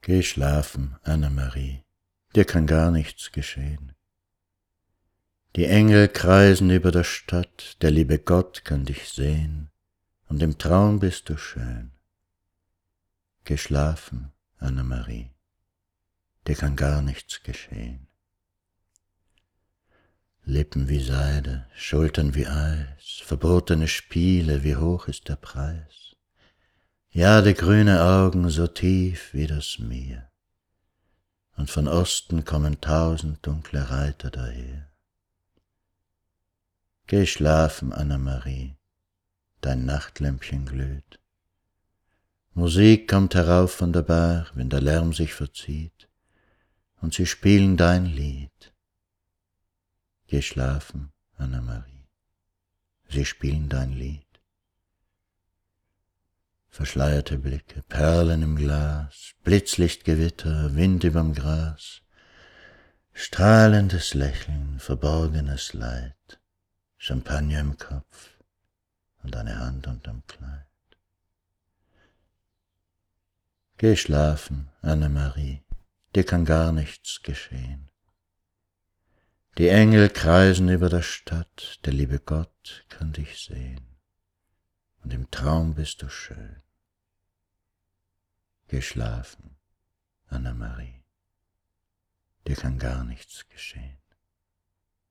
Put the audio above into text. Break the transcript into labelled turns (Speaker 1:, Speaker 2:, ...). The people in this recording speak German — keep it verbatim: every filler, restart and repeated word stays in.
Speaker 1: Geh schlafen, Annemarie, dir kann gar nichts geschehen. Die Engel kreisen über der Stadt, der liebe Gott kann dich sehen, und im Traum bist du schön. Geh schlafen, Annemarie, dir kann gar nichts geschehen. Lippen wie Seide, Schultern wie Eis, verbotene Spiele, wie hoch ist der Preis? Ja, die grüne Augen so tief wie das Meer, und von Osten kommen tausend dunkle Reiter daher. Geh schlafen, Annemarie, dein Nachtlämpchen glüht. Musik kommt herauf von der Bar, wenn der Lärm sich verzieht, und sie spielen dein Lied. Geh schlafen, Annemarie, sie spielen dein Lied. Verschleierte Blicke, Perlen im Glas, Blitzlichtgewitter, Wind überm Gras, strahlendes Lächeln, verborgenes Leid, Champagner im Kopf und eine Hand unterm Kleid. Geh schlafen, Annemarie, dir kann gar nichts geschehen. Die Engel kreisen über der Stadt, der liebe Gott kann dich sehen, und im Traum bist du schön. Geh schlafen, Annemarie, dir kann gar nichts geschehen.